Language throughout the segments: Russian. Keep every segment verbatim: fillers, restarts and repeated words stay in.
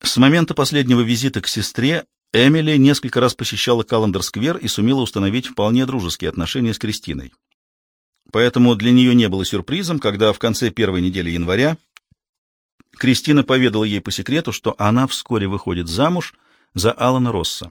С момента последнего визита к сестре Эмили несколько раз посещала Каллендер-сквер и сумела установить вполне дружеские отношения с Кристиной. Поэтому для нее не было сюрпризом, когда в конце первой недели января Кристина поведала ей по секрету, что она вскоре выходит замуж за Алана Росса.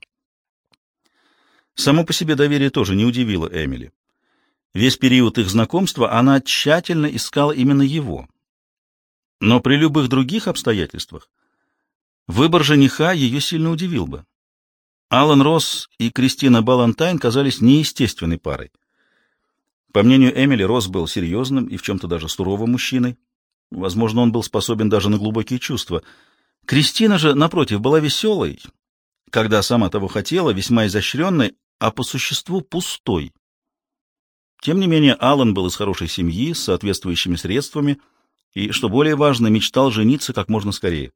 Само по себе доверие тоже не удивило Эмили. Весь период их знакомства она тщательно искала именно его. Но при любых других обстоятельствах выбор жениха ее сильно удивил бы. Алан Росс и Кристина Баллантайн казались неестественной парой. По мнению Эмили, Росс был серьезным и в чем-то даже суровым мужчиной. Возможно, он был способен даже на глубокие чувства. Кристина же, напротив, была веселой, когда сама того хотела, весьма изощренной, а по существу пустой. Тем не менее, Алан был из хорошей семьи, с соответствующими средствами, и, что более важно, мечтал жениться как можно скорее.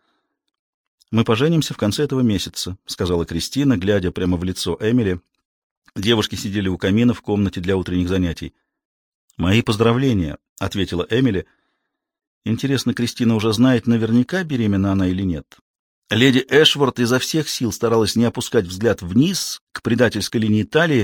«Мы поженимся в конце этого месяца», — сказала Кристина, глядя прямо в лицо Эмили. Девушки сидели у камина в комнате для утренних занятий. «Мои поздравления», — ответила Эмили. «Интересно, Кристина уже знает, наверняка беременна она или нет?» Леди Эшворт изо всех сил старалась не опускать взгляд вниз, к предательской линии талии,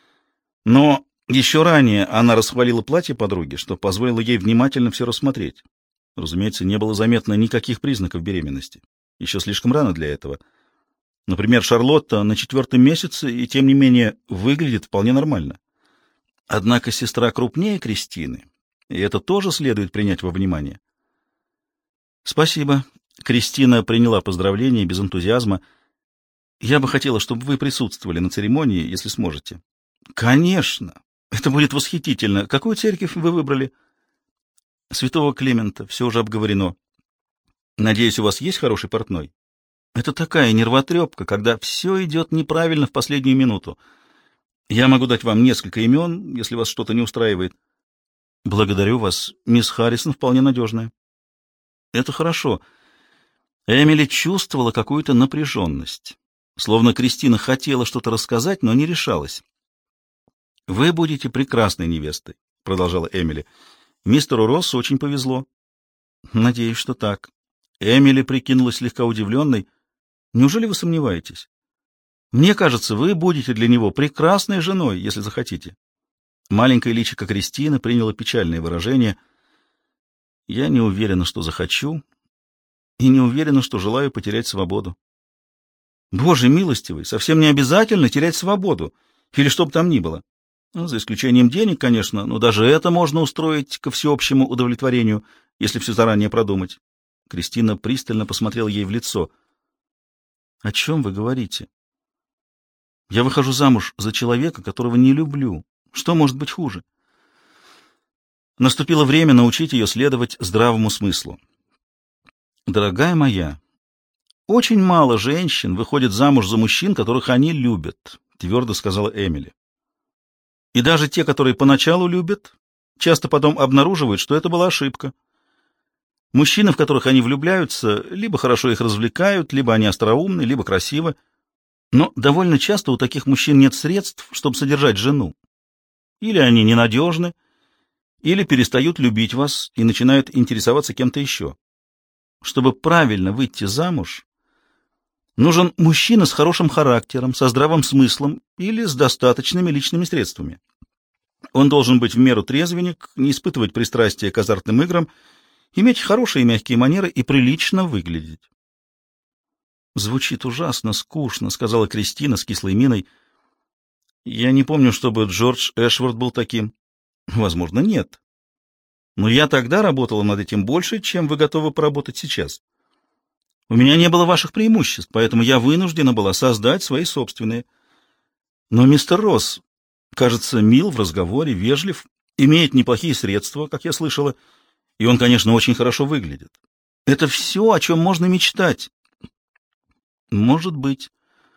но еще ранее она расхвалила платье подруги, что позволило ей внимательно все рассмотреть. Разумеется, не было заметно никаких признаков беременности. Еще слишком рано для этого. Например, Шарлотта на четвертом месяце и, тем не менее, выглядит вполне нормально. Однако сестра крупнее Кристины, и это тоже следует принять во внимание. «Спасибо». Кристина приняла поздравления без энтузиазма. «Я бы хотела, чтобы вы присутствовали на церемонии, если сможете». «Конечно! Это будет восхитительно. Какую церковь вы выбрали?» «Святого Климента. Все уже обговорено». «Надеюсь, у вас есть хороший портной?» «Это такая нервотрепка, когда все идет неправильно в последнюю минуту. Я могу дать вам несколько имен, если вас что-то не устраивает». «Благодарю вас. Мисс Харрисон вполне надежная». «Это хорошо». Эмили чувствовала какую-то напряженность, словно Кристина хотела что-то рассказать, но не решалась. «Вы будете прекрасной невестой», — продолжала Эмили. «Мистеру Россу очень повезло». «Надеюсь, что так». Эмили прикинулась слегка удивленной. «Неужели вы сомневаетесь? Мне кажется, вы будете для него прекрасной женой, если захотите». Маленькое личико Кристины приняло печальное выражение. «Я не уверена, что захочу, и не уверена, что желаю потерять свободу». «Боже милостивый, совсем не обязательно терять свободу, или что бы там ни было. Ну, за исключением денег, конечно, но даже это можно устроить ко всеобщему удовлетворению, если все заранее продумать». Кристина пристально посмотрела ей в лицо. «О чем вы говорите? Я выхожу замуж за человека, которого не люблю. Что может быть хуже?» Наступило время научить ее следовать здравому смыслу. «Дорогая моя, очень мало женщин выходит замуж за мужчин, которых они любят», — твердо сказала Эмили. «И даже те, которые поначалу любят, часто потом обнаруживают, что это была ошибка. Мужчины, в которых они влюбляются, либо хорошо их развлекают, либо они остроумны, либо красивы. Но довольно часто у таких мужчин нет средств, чтобы содержать жену. Или они ненадежны, или перестают любить вас и начинают интересоваться кем-то еще. Чтобы правильно выйти замуж, нужен мужчина с хорошим характером, со здравым смыслом или с достаточными личными средствами. Он должен быть в меру трезвенник, не испытывать пристрастия к азартным играм, иметь хорошие мягкие манеры и прилично выглядеть». «Звучит ужасно скучно», — сказала Кристина с кислой миной. «Я не помню, чтобы Джордж Эшворт был таким». «Возможно, нет. Но я тогда работала над этим больше, чем вы готовы поработать сейчас. У меня не было ваших преимуществ, поэтому я вынуждена была создать свои собственные. Но мистер Росс, кажется, мил в разговоре, вежлив, имеет неплохие средства, как я слышала, и он, конечно, очень хорошо выглядит. Это все, о чем можно мечтать». «Может быть.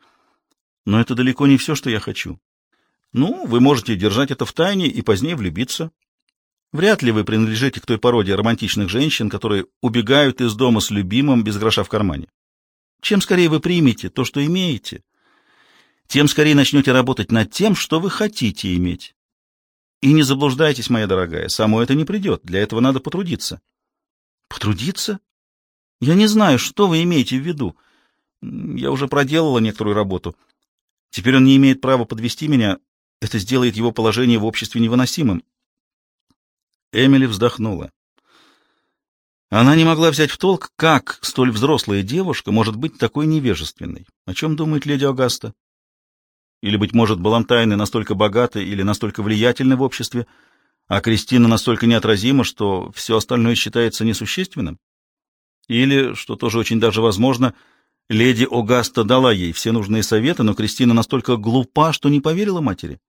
Но это далеко не все, что я хочу. Ну, вы можете держать это в тайне и позднее влюбиться. Вряд ли вы принадлежите к той породе романтичных женщин, которые убегают из дома с любимым без гроша в кармане. Чем скорее вы примете то, что имеете, тем скорее начнете работать над тем, что вы хотите иметь. И не заблуждайтесь, моя дорогая, само это не придет, для этого надо потрудиться». «Потрудиться? Я не знаю, что вы имеете в виду. Я уже проделала некоторую работу. Теперь он не имеет права подвести меня. Это сделает его положение в обществе невыносимым. Эмили вздохнула. Она не могла взять в толк, как столь взрослая девушка может быть такой невежественной. О чем думает леди Огаста? Или, быть может, Балантайны настолько богаты или настолько влиятельны в обществе, а Кристина настолько неотразима, что все остальное считается несущественным? Или, что тоже очень даже возможно, леди Огаста дала ей все нужные советы, но Кристина настолько глупа, что не поверила матери?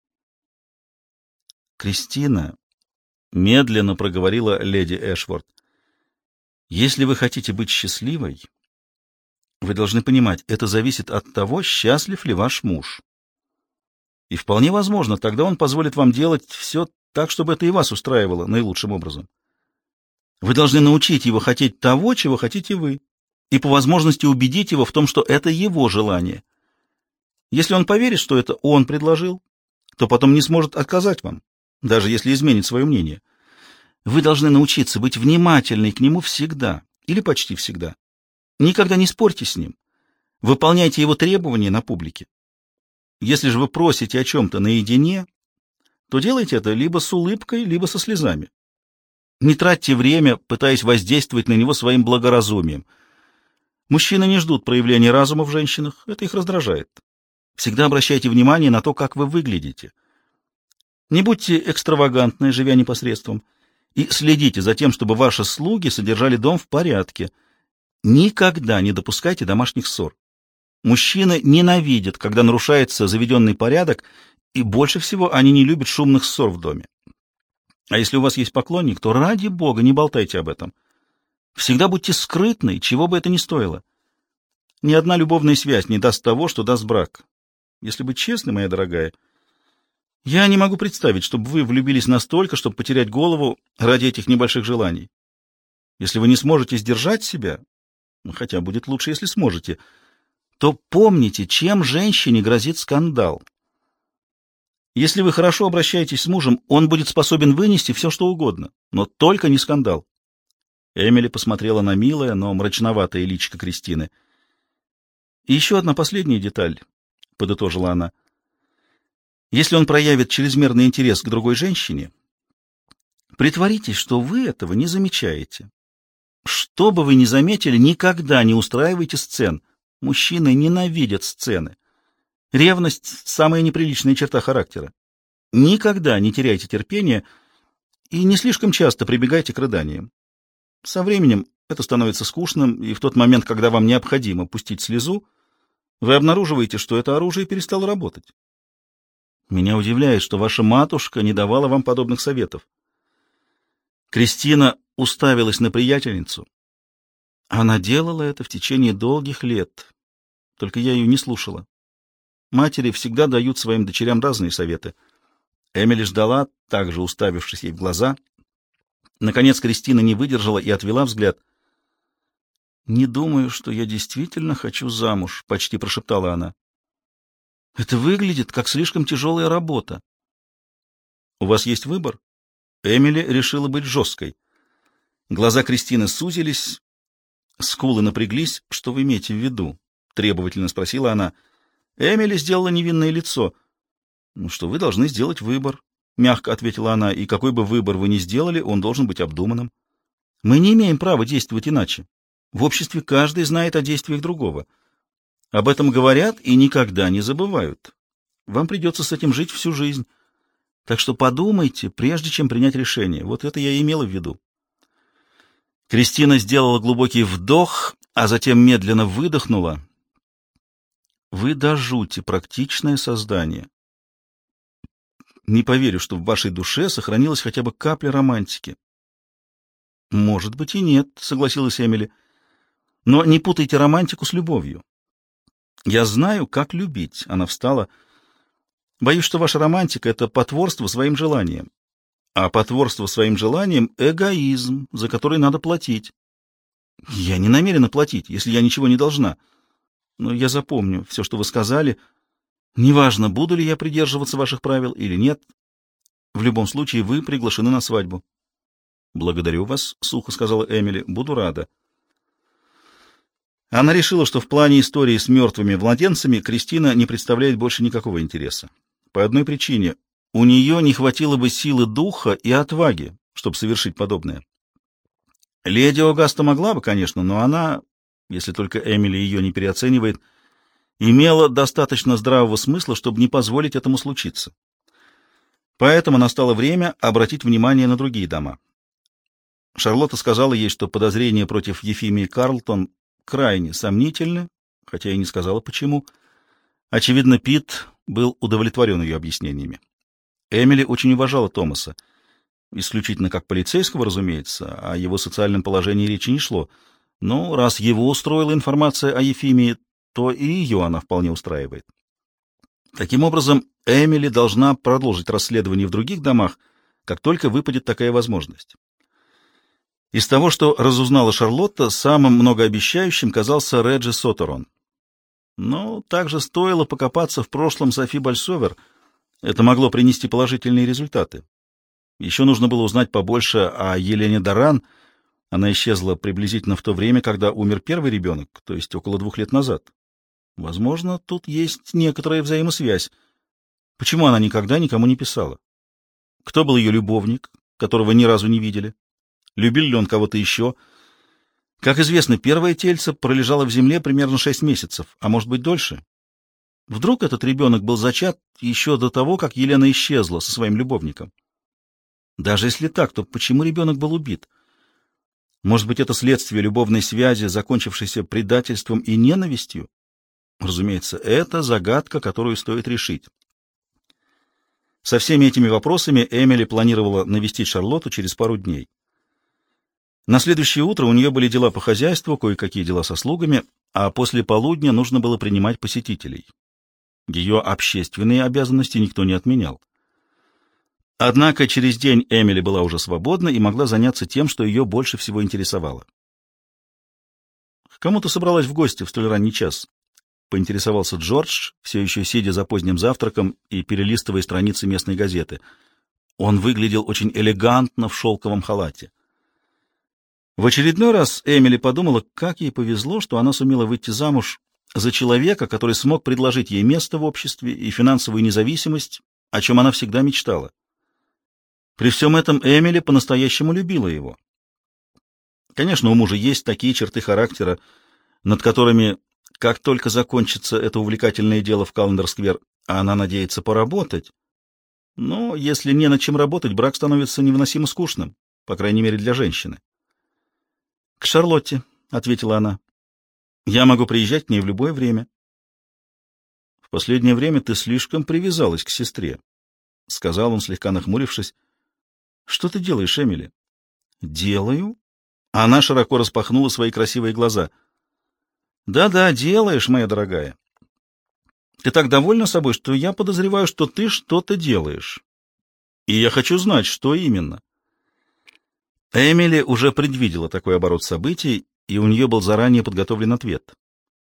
«Кристина», — медленно проговорила леди Эшворт, — «если вы хотите быть счастливой, вы должны понимать, это зависит от того, счастлив ли ваш муж. И вполне возможно, тогда он позволит вам делать все так, чтобы это и вас устраивало наилучшим образом. Вы должны научить его хотеть того, чего хотите вы, и по возможности убедить его в том, что это его желание. Если он поверит, что это он предложил, то потом не сможет отказать вам, даже если изменит свое мнение. Вы должны научиться быть внимательной к нему всегда, или почти всегда. Никогда не спорьте с ним. Выполняйте его требования на публике. Если же вы просите о чем-то наедине, то делайте это либо с улыбкой, либо со слезами. Не тратьте время, пытаясь воздействовать на него своим благоразумием. Мужчины не ждут проявления разума в женщинах, это их раздражает. Всегда обращайте внимание на то, как вы выглядите. Не будьте экстравагантны, живя непосредством, и следите за тем, чтобы ваши слуги содержали дом в порядке. Никогда не допускайте домашних ссор. Мужчины ненавидят, когда нарушается заведенный порядок, и больше всего они не любят шумных ссор в доме. А если у вас есть поклонник, то ради бога не болтайте об этом. Всегда будьте скрытны, чего бы это ни стоило. Ни одна любовная связь не даст того, что даст брак. Если быть честной, моя дорогая, я не могу представить, чтобы вы влюбились настолько, чтобы потерять голову ради этих небольших желаний. Если вы не сможете сдержать себя, ну, хотя будет лучше, если сможете, то помните, чем женщине грозит скандал. Если вы хорошо обращаетесь с мужем, он будет способен вынести все, что угодно, но только не скандал. Эмили посмотрела на милое, но мрачноватое личико Кристины. «И еще одна последняя деталь», — подытожила она. «Если он проявит чрезмерный интерес к другой женщине, притворитесь, что вы этого не замечаете. Что бы вы ни заметили, никогда не устраивайте сцен. Мужчины ненавидят сцены. Ревность — самая неприличная черта характера. Никогда не теряйте терпения и не слишком часто прибегайте к рыданиям. Со временем это становится скучным, и в тот момент, когда вам необходимо пустить слезу, вы обнаруживаете, что это оружие перестало работать. Меня удивляет, что ваша матушка не давала вам подобных советов». Кристина уставилась на приятельницу. Она делала это в течение долгих лет, только я ее не слушала. Матери всегда дают своим дочерям разные советы. Эмили ждала, также уставившись ей в глаза. Наконец Кристина не выдержала и отвела взгляд. «Не думаю, что я действительно хочу замуж», — почти прошептала она. «Это выглядит как слишком тяжелая работа». «У вас есть выбор?» Эмили решила быть жесткой. Глаза Кристины сузились, скулы напряглись. «Что вы имеете в виду?» — требовательно спросила она. Эмили сделала невинное лицо. «Ну что, вы должны сделать выбор», — мягко ответила она, — «и какой бы выбор вы ни сделали, он должен быть обдуманным. Мы не имеем права действовать иначе. В обществе каждый знает о действиях другого. Об этом говорят и никогда не забывают. Вам придется с этим жить всю жизнь. Так что подумайте, прежде чем принять решение. Вот это я и имела в виду». Кристина сделала глубокий вдох, а затем медленно выдохнула. «Вы до жути практичное создание. Не поверю, что в вашей душе сохранилась хотя бы капля романтики». «Может быть и нет», — согласилась Эмили. «Но не путайте романтику с любовью. Я знаю, как любить». Она встала. «Боюсь, что ваша романтика — это потворство своим желаниям. А потворство своим желаниям — эгоизм, за который надо платить. Я не намерена платить, если я ничего не должна. Но я запомню все, что вы сказали. Неважно, буду ли я придерживаться ваших правил или нет. В любом случае, вы приглашены на свадьбу». «Благодарю вас», — сухо сказала Эмили. «Буду рада». Она решила, что в плане истории с мертвыми младенцами Кристина не представляет больше никакого интереса. По одной причине — у нее не хватило бы силы духа и отваги, чтобы совершить подобное. Леди Огаста могла бы, конечно, но она, если только Эмили ее не переоценивает, имела достаточно здравого смысла, чтобы не позволить этому случиться. Поэтому настало время обратить внимание на другие дома. Шарлотта сказала ей, что подозрения против Ефимии Карлтон крайне сомнительны, хотя и не сказала почему. Очевидно, Пит был удовлетворен ее объяснениями. Эмили очень уважала Томаса. Исключительно как полицейского, разумеется, о его социальном положении речи не шло. Но раз его устроила информация о Ефимии, то и ее она вполне устраивает. Таким образом, Эмили должна продолжить расследование в других домах, как только выпадет такая возможность. Из того, что разузнала Шарлотта, самым многообещающим казался Реджи Сотерон. Но также стоило покопаться в прошлом Софи Больсовер. Это могло принести положительные результаты. Еще нужно было узнать побольше о Елене Даран. Она исчезла приблизительно в то время, когда умер первый ребенок, то есть около двух лет назад. Возможно, тут есть некоторая взаимосвязь. Почему она никогда никому не писала? Кто был ее любовник, которого ни разу не видели? Любил ли он кого-то еще? Как известно, первое тельце пролежало в земле примерно шесть месяцев, а может быть дольше. Вдруг этот ребенок был зачат еще до того, как Елена исчезла со своим любовником? Даже если так, то почему ребенок был убит? Может быть, это следствие любовной связи, закончившейся предательством и ненавистью? Разумеется, это загадка, которую стоит решить. Со всеми этими вопросами Эмили планировала навестить Шарлотту через пару дней. На следующее утро у нее были дела по хозяйству, кое-какие дела со слугами, а после полудня нужно было принимать посетителей. Ее общественные обязанности никто не отменял. Однако через день Эмили была уже свободна и могла заняться тем, что ее больше всего интересовало. «К кому ты собралась в гости в столь ранний час?» — поинтересовался Джордж, все еще сидя за поздним завтраком и перелистывая страницы местной газеты. Он выглядел очень элегантно в шелковом халате. В очередной раз Эмили подумала, как ей повезло, что она сумела выйти замуж за человека, который смог предложить ей место в обществе и финансовую независимость, о чем она всегда мечтала. При всем этом Эмили по-настоящему любила его. Конечно, у мужа есть такие черты характера, над которыми, как только закончится это увлекательное дело в Каллендер-сквер, она надеется поработать. Но если не над чем работать, брак становится невыносимо скучным, по крайней мере для женщины. — К Шарлотте, — ответила она. — Я могу приезжать к ней в любое время. — В последнее время ты слишком привязалась к сестре, — сказал он, слегка нахмурившись. — Что ты делаешь, Эмили? — Делаю? Она широко распахнула свои красивые глаза. — Да-да, делаешь, моя дорогая. Ты так довольна собой, что я подозреваю, что ты что-то делаешь. И я хочу знать, что именно. Эмили уже предвидела такой оборот событий, и у нее был заранее подготовлен ответ.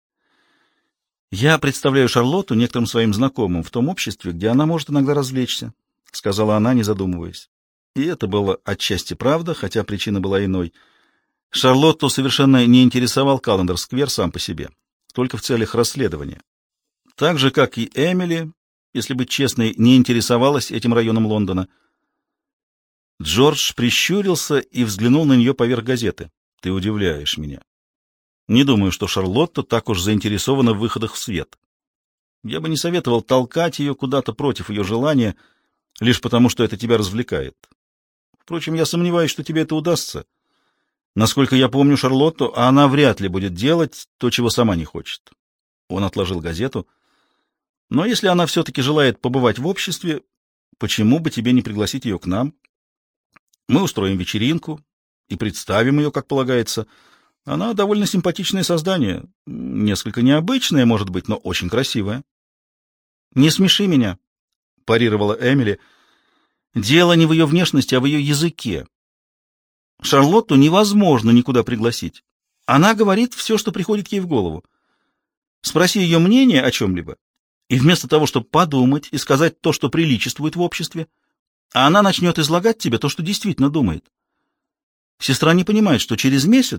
«Я представляю Шарлотту некоторым своим знакомым в том обществе, где она может иногда развлечься», — сказала она, не задумываясь. И это было отчасти правда, хотя причина была иной. Шарлотту совершенно не интересовал Каллендер-сквер сам по себе, только в целях расследования. Так же, как и Эмили, если быть честной, не интересовалась этим районом Лондона. Джордж прищурился и взглянул на нее поверх газеты. «Ты удивляешь меня. Не думаю, что Шарлотта так уж заинтересована в выходах в свет. Я бы не советовал толкать ее куда-то против ее желания, лишь потому, что это тебя развлекает. Впрочем, я сомневаюсь, что тебе это удастся. Насколько я помню Шарлотту, она вряд ли будет делать то, чего сама не хочет». Он отложил газету. «Но если она все-таки желает побывать в обществе, почему бы тебе не пригласить ее к нам? Мы устроим вечеринку и представим ее, как полагается. Она довольно симпатичное создание, несколько необычное, может быть, но очень красивое». «Не смеши меня», — парировала Эмили. «Дело не в ее внешности, а в ее языке. Шарлотту невозможно никуда пригласить. Она говорит все, что приходит ей в голову. Спроси ее мнение о чем-либо, и вместо того, чтобы подумать и сказать то, что приличествует в обществе, она начнет излагать тебе то, что действительно думает. Сестра не понимает, что через месяц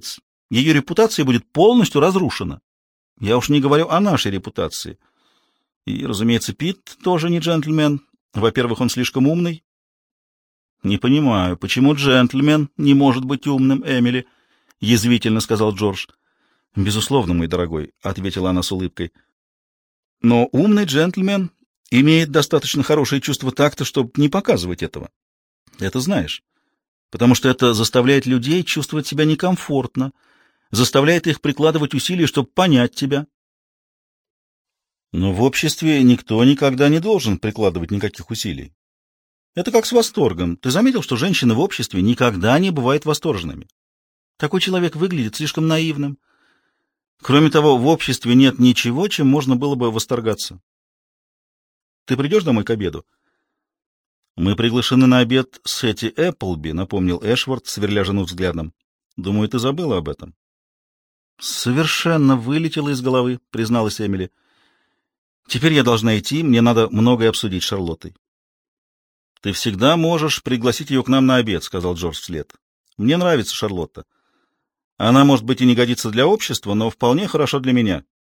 Ее репутация будет полностью разрушена. Я уж не говорю о нашей репутации. И, разумеется, Пит тоже не джентльмен. Во-первых, он слишком умный. — Не понимаю, почему джентльмен не может быть умным, Эмили? — язвительно сказал Джордж. — Безусловно, мой дорогой, — ответила она с улыбкой. — Но умный джентльмен имеет достаточно хорошее чувство такта, чтобы не показывать этого. Это знаешь. Потому что это заставляет людей чувствовать себя некомфортно, заставляет их прикладывать усилия, чтобы понять тебя. Но в обществе никто никогда не должен прикладывать никаких усилий. Это как с восторгом. Ты заметил, что женщины в обществе никогда не бывают восторженными? Такой человек выглядит слишком наивным. Кроме того, в обществе нет ничего, чем можно было бы восторгаться. Ты придешь домой к обеду? Мы приглашены на обед с Эти Эпплби, напомнил Эшворт, сверля жену взглядом. Думаю, ты забыла об этом. Совершенно вылетело из головы, призналась Эмили. Теперь я должна идти, мне надо многое обсудить с Шарлоттой. Ты всегда можешь пригласить ее к нам на обед, сказал Джордж вслед. Мне нравится Шарлотта. Она, может быть, и не годится для общества, но вполне хорошо для меня.